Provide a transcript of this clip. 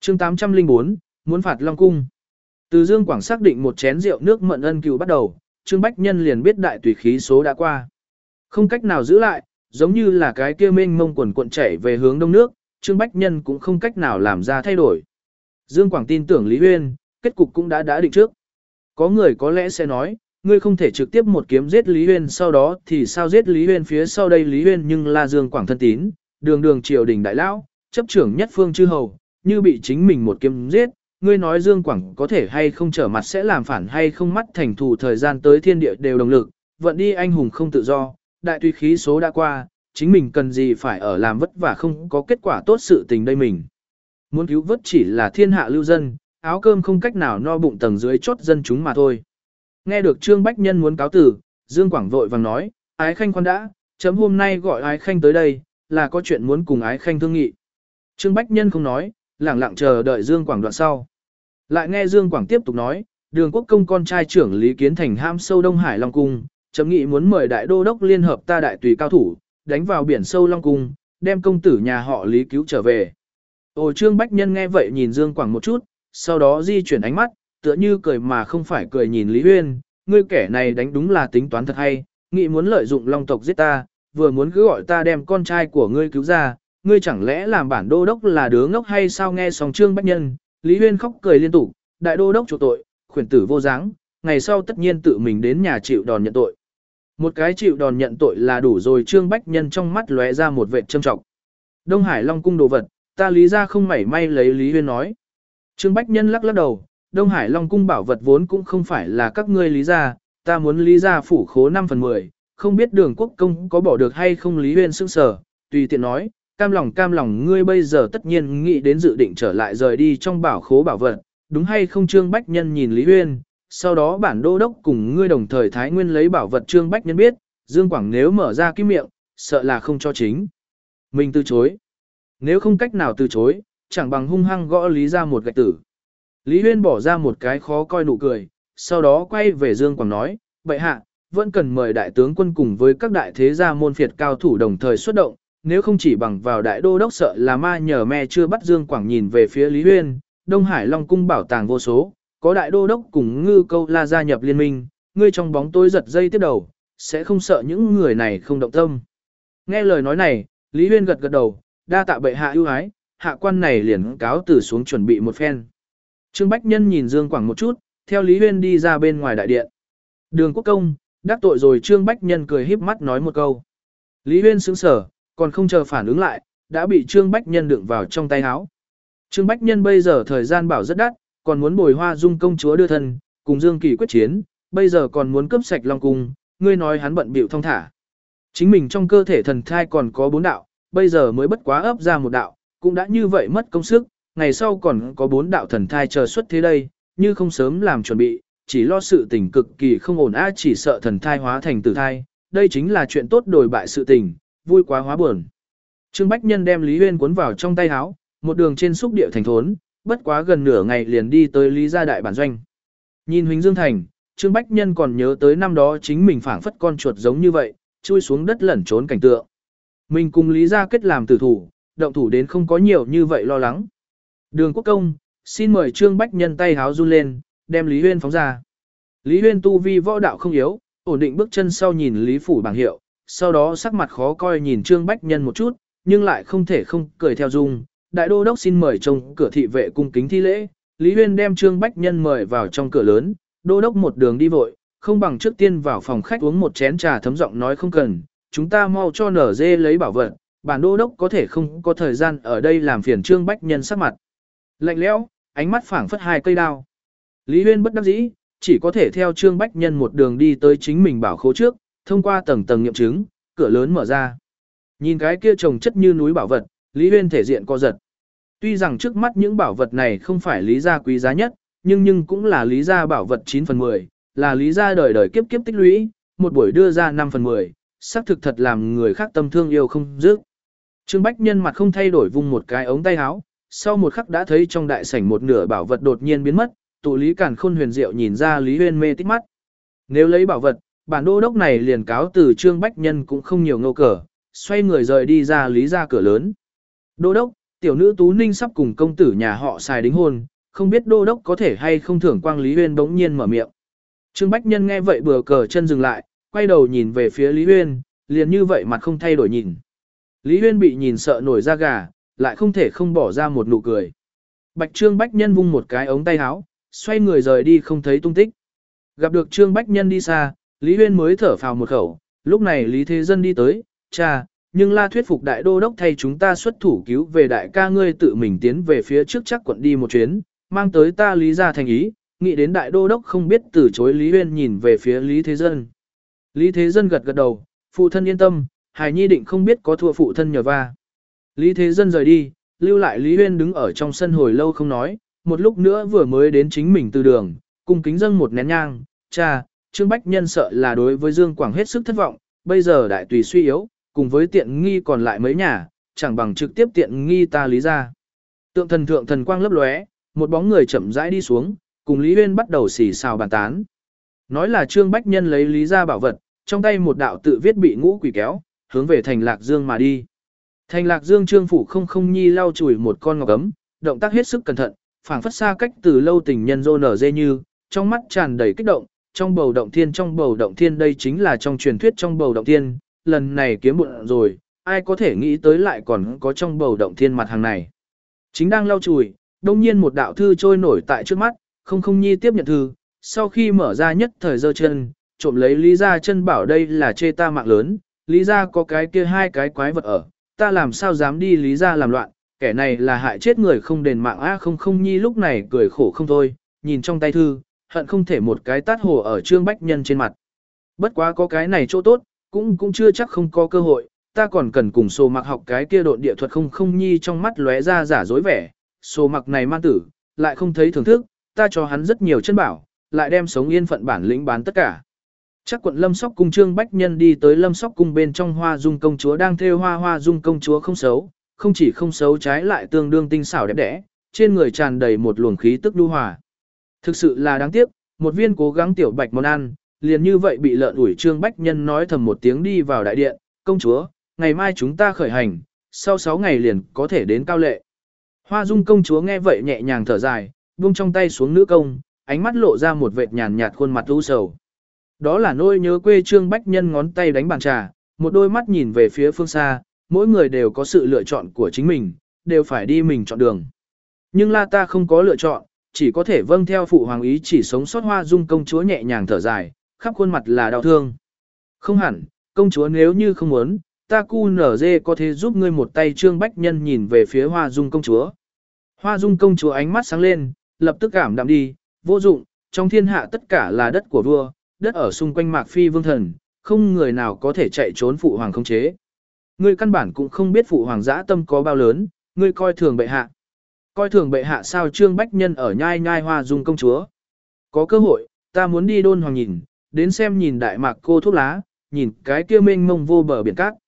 chương 804, muốn phạt Long Cung. Từ Dương Quảng xác định một chén rượu nước mận ân cừu bắt đầu, Trương Bách Nhân liền biết đại tùy khí số đã qua. Không cách nào giữ lại, giống như là cái kia mênh mông quần cuộn chảy về hướng đông nước, Trương Bách Nhân cũng không cách nào làm ra thay đổi. Dương Quảng tin tưởng Lý Huyên, kết cục cũng đã định trước. Có người có lẽ sẽ nói, ngươi không thể trực tiếp một kiếm giết Lý Huyên, sau đó thì sao giết Lý Huyên, phía sau đây Lý Huyên nhưng là Dương Quảng thân tín, đường đường triều đình đại lão, chấp trưởng nhất phương chư hầu, như bị chính mình một kiếm giết, ngươi nói Dương Quảng có thể hay không trở mặt sẽ làm phản hay không, mắt thành thù thời gian tới thiên địa đều đồng lực, vận đi anh hùng không tự do, đại tùy khí số đã qua, chính mình cần gì phải ở làm vất vả không có kết quả tốt sự tình đây, mình muốn cứu vớt chỉ là thiên hạ lưu dân, áo cơm không cách nào no bụng tầng dưới chốt dân chúng mà thôi. Nghe được Trương Bách Nhân muốn cáo tử, Dương Quảng vội vàng nói, Ái Khanh khoan đã, chấm hôm nay gọi Ái Khanh tới đây, là có chuyện muốn cùng Ái Khanh thương nghị. Trương Bách Nhân không nói, lẳng lặng chờ đợi Dương Quảng đoạn sau. Lại nghe Dương Quảng tiếp tục nói, Đường Quốc Công con trai trưởng Lý Kiến Thành ham sâu Đông Hải Long Cung, chấm nghị muốn mời đại đô đốc liên hợp ta đại tùy cao thủ, đánh vào biển sâu Long Cung, đem công tử nhà họ Lý cứu trở về. Ồ, Trương Bách Nhân nghe vậy nhìn Dương Quảng một chút, sau đó di chuyển ánh mắt, tựa như cười mà không phải cười nhìn Lý Huyên, ngươi kẻ này đánh đúng là tính toán thật hay, nghị muốn lợi dụng Long tộc giết ta, vừa muốn cứ gọi ta đem con trai của ngươi cứu ra, ngươi chẳng lẽ làm bản đô đốc là đứa ngốc hay sao? Nghe xong Trương Bách Nhân, Lý Huyên khóc cười liên tục, đại đô đốc chủ tội, khuyển tử vô dáng, ngày sau tất nhiên tự mình đến nhà chịu đòn nhận tội. Một cái chịu đòn nhận tội là đủ rồi. Trương Bách Nhân trong mắt lóe ra một vệt châm trọng. Đông Hải Long Cung đồ vật, ta Lý ra không mảy may lấy. Lý Huyên nói. Trương Bách Nhân lắc lắc đầu, Đông Hải Long Cung bảo vật vốn cũng không phải là các ngươi Lý ra, ta muốn Lý ra phủ khố 5/10, không biết Đường Quốc Công có bỏ được hay không. Lý Huyên sững sờ, tùy tiện nói, cam lòng ngươi bây giờ tất nhiên nghĩ đến dự định trở lại rời đi trong bảo khố bảo vật, đúng hay không? Trương Bách Nhân nhìn Lý Huyên, sau đó bản đô đốc cùng ngươi đồng thời thái nguyên lấy bảo vật. Trương Bách Nhân biết, Dương Quảng nếu mở ra cái miệng, sợ là không cho chính mình từ chối. Nếu không cách nào từ chối, chẳng bằng hung hăng gõ Lý ra một gạch tử. Lý Huyên bỏ ra một cái khó coi nụ cười, sau đó quay về Dương Quảng nói, bệ hạ, vẫn cần mời đại tướng quân cùng với các đại thế gia môn phiệt cao thủ đồng thời xuất động, nếu không chỉ bằng vào đại đô đốc sợ là ma nhờ me chưa bắt. Dương Quảng nhìn về phía Lý Huyên, Đông Hải Long Cung bảo tàng vô số, có đại đô đốc cùng Ngư Câu La gia nhập liên minh, ngươi trong bóng tối giật dây tiếp đầu, sẽ không sợ những người này không động tâm. Nghe lời nói này, Lý Huyên gật gật đầu, đa tạ bệ hạ ưu ái, hạ quan này liền cáo từ xuống chuẩn bị một phen. Trương Bách Nhân nhìn Dương Quảng một chút, theo Lý Huyên đi ra bên ngoài đại điện. Đường Quốc Công, đắc tội rồi. Trương Bách Nhân cười híp mắt nói một câu. Lý Huyên sững sờ, còn không chờ phản ứng lại, đã bị Trương Bách Nhân đựng vào trong tay áo. Trương Bách Nhân bây giờ thời gian bảo rất đắt, còn muốn bồi Hoa Dung công chúa đưa thân, cùng Dương Kỳ quyết chiến, bây giờ còn muốn cướp sạch Long Cung, ngươi nói hắn bận bịu thong thả. Chính mình trong cơ thể thần thai còn có 4 đạo, bây giờ mới bất quá ấp ra 1 đạo, cũng đã như vậy mất công sức, ngày sau còn có 4 đạo thần thai chờ xuất thế đây, như không sớm làm chuẩn bị, chỉ lo sự tình cực kỳ không ổn chỉ sợ thần thai hóa thành tử thai, đây chính là chuyện tốt đổi bại sự tình, vui quá hóa buồn. Trương Bách Nhân đem Lý Huyên cuốn vào trong tay áo, một đường trên xúc địa thành thốn, bất quá gần nửa ngày liền đi tới Lý gia đại bản doanh. Nhìn Huỳnh Dương Thành, Trương Bách Nhân còn nhớ tới năm đó chính mình phảng phất con chuột giống như vậy, chui xuống đất lẩn trốn cảnh tượng. Mình cùng Lý gia kết làm tử thủ, động thủ đến không có nhiều như vậy lo lắng. Đường Quốc Công, xin mời. Trương Bách Nhân tay háo run lên, đem Lý Huyên phóng ra. Lý Huyên tu vi võ đạo không yếu, ổn định bước chân sau nhìn Lý phủ bảng hiệu, sau đó sắc mặt khó coi nhìn Trương Bách Nhân một chút, nhưng lại không thể không cười theo dung. Đại đô đốc xin mời trông cửa thị vệ cung kính thi lễ. Lý Huyên đem Trương Bách Nhân mời vào trong cửa lớn, đô đốc một đường đi vội, không bằng trước tiên vào phòng khách uống một chén trà. Thấm giọng nói không cần, chúng ta mau cho nở dê lấy bảo vật, bản đô đốc có thể không có thời gian ở đây làm phiền. Trương Bách Nhân sắc mặt lạnh lẽo, ánh mắt phảng phất 2 cây đao. Lý Huyên bất đắc dĩ, chỉ có thể theo Trương Bách Nhân một đường đi tới chính mình bảo khố trước, thông qua tầng tầng nghiệm chứng, cửa lớn mở ra. Nhìn cái kia chồng chất như núi bảo vật, Lý Huyên thể diện co giật. Tuy rằng trước mắt những bảo vật này không phải Lý gia quý giá nhất, nhưng cũng là Lý gia bảo vật 9/10, là Lý gia đời đời kiếp kiếp tích lũy, một buổi đưa ra 5/10, xác thực thật làm người khác tâm thương yêu không dứt. Trương Bách Nhân mặt không thay đổi vung một cái ống tay áo, sau một khắc đã thấy trong đại sảnh một nửa bảo vật đột nhiên biến mất, tụ Lý Càn Khôn huyền diệu nhìn ra Lý Huyên mê tít mắt. Nếu lấy bảo vật, bản đô đốc này liền cáo từ. Trương Bách Nhân cũng không nhiều ngâu cờ, xoay người rời đi ra Lý gia cửa lớn. Đô đốc, tiểu nữ Tú Ninh sắp cùng công tử nhà họ xài đính hôn, không biết đô đốc có thể hay không thưởng quang Lý Huyên bỗng nhiên mở miệng. Trương Bách Nhân nghe vậy bừa cờ chân dừng lại, quay đầu nhìn về phía Lý Huyên, liền như vậy mặt không thay đổi nhìn. Lý Huyên bị nhìn sợ nổi da gà, lại không thể không bỏ ra một nụ cười. Bạch Trương Bách Nhân vung một cái ống tay áo, xoay người rời đi không thấy tung tích. Gặp được Trương Bách Nhân đi xa, Lý Huyên mới thở phào một khẩu, lúc này Lý Thế Dân đi tới, cha, nhưng la thuyết phục đại đô đốc thay chúng ta xuất thủ cứu về đại ca ngươi tự mình tiến về phía trước chắc quận đi một chuyến, mang tới ta Lý ra thành ý, nghĩ đến đại đô đốc không biết từ chối Lý Huyên nhìn về phía Lý Thế Dân. Lý Thế Dân gật gật đầu, phụ thân yên tâm, hài nhi định không biết có thua phụ thân nhờ va. Lý Thế Dân rời đi, lưu lại Lý Huyên đứng ở trong sân hồi lâu không nói, một lúc nữa vừa mới đến chính mình từ đường, cùng kính dâng một nén nhang, cha, Trương Bách Nhân sợ là đối với Dương Quảng hết sức thất vọng, bây giờ đại tùy suy yếu, cùng với tiện nghi còn lại mấy nhà, chẳng bằng trực tiếp tiện nghi ta Lý ra. Tượng thần thượng thần quang lấp lóe, một bóng người chậm rãi đi xuống, cùng Lý Huyên bắt đầu xì xào bàn tán. Nói là Trương Bách Nhân lấy Lý ra bảo vật, trong tay một đạo tự viết bị ngũ quỷ kéo, hướng về thành Lạc Dương mà đi. Thành Lạc Dương Trương phủ không nhi lau chùi một con ngọc ấm, động tác hết sức cẩn thận, phảng phất xa cách từ lâu tình nhân rô nở dê như, trong mắt tràn đầy kích động, trong bầu động thiên đây chính là trong truyền thuyết trong bầu động thiên, lần này kiếm bụng rồi, ai có thể nghĩ tới lại còn có trong bầu động thiên mặt hàng này. Chính đang lau chùi, đông nhiên một đạo thư trôi nổi tại trước mắt, không nhi tiếp nhận thư, sau khi mở ra nhất thời giơ chân, trộm lấy Lý ra chân bảo đây là chê ta mạng lớn, Lý ra có cái kia hai cái quái vật ở, ta làm sao dám đi Lý ra làm loạn, kẻ này là hại chết người không đền mạng a không nhi lúc này cười khổ không thôi, nhìn trong tay thư, hận không thể một cái tát hồ ở Trương Bách Nhân trên mặt. Bất quá có cái này chỗ tốt, cũng chưa chắc không có cơ hội, ta còn cần cùng Sô Mặc học cái kia độn địa thuật không nhi trong mắt lóe ra giả dối vẻ, Sô Mặc này man tử, lại không thấy thưởng thức, ta cho hắn rất nhiều chân bảo, lại đem sống yên phận bản lĩnh bán tất cả. Chắc quận Lâm Sóc cung Trương Bách Nhân đi tới Lâm Sóc cung bên trong Hoa Dung công chúa đang thêu Hoa Dung công chúa không xấu, không chỉ không xấu trái lại tương đương tinh xảo đẹp đẽ, trên người tràn đầy một luồng khí tức nhu hòa. Thực sự là đáng tiếc, một viên cố gắng tiểu bạch món ăn, liền như vậy bị lợn ủi Trương Bách Nhân nói thầm một tiếng đi vào đại điện, công chúa, ngày mai chúng ta khởi hành, sau 6 ngày liền có thể đến Cao Lệ. Hoa Dung công chúa nghe vậy nhẹ nhàng thở dài, buông trong tay xuống nữ công, ánh mắt lộ ra một vệt nhàn nhạt khuôn mặt u sầu. Đó là nỗi nhớ quê Trương Bách Nhân ngón tay đánh bàn trà, một đôi mắt nhìn về phía phương xa, mỗi người đều có sự lựa chọn của chính mình, đều phải đi mình chọn đường. Nhưng la ta không có lựa chọn, chỉ có thể vâng theo phụ hoàng ý chỉ sống sót. Hoa Dung công chúa nhẹ nhàng thở dài, khắp khuôn mặt là đau thương. Không hẳn, công chúa nếu như không muốn, ta cu nở dê có thể giúp ngươi một tay. Trương Bách Nhân nhìn về phía Hoa Dung công chúa. Hoa Dung công chúa ánh mắt sáng lên, lập tức cảm đạm đi, vô dụng, trong thiên hạ tất cả là đất của vua, đất ở xung quanh Mạc Phi vương thần, không người nào có thể chạy trốn phụ hoàng khống chế. Ngươi căn bản cũng không biết phụ hoàng dã tâm có bao lớn, ngươi coi thường bệ hạ. Coi thường bệ hạ sao? Trương Bách Nhân ở nhai nhai Hoa Dung công chúa. Có cơ hội, ta muốn đi Đôn Hoàng nhìn, đến xem nhìn Đại Mạc cô thuốc lá, nhìn cái kia mênh mông vô bờ biển cát.